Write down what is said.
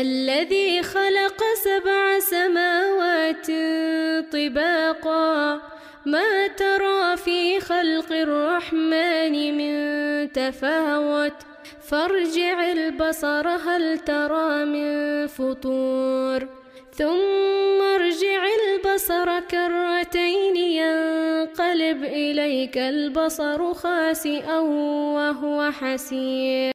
الذي خلق 7 سماوات طباقا ما ترى في خلق الرحمن من تفاوت فارجع البصر هل ترى من فطور ثم ارجع البصر كرتين ينقلب إليك البصر خاسئا وهو حسير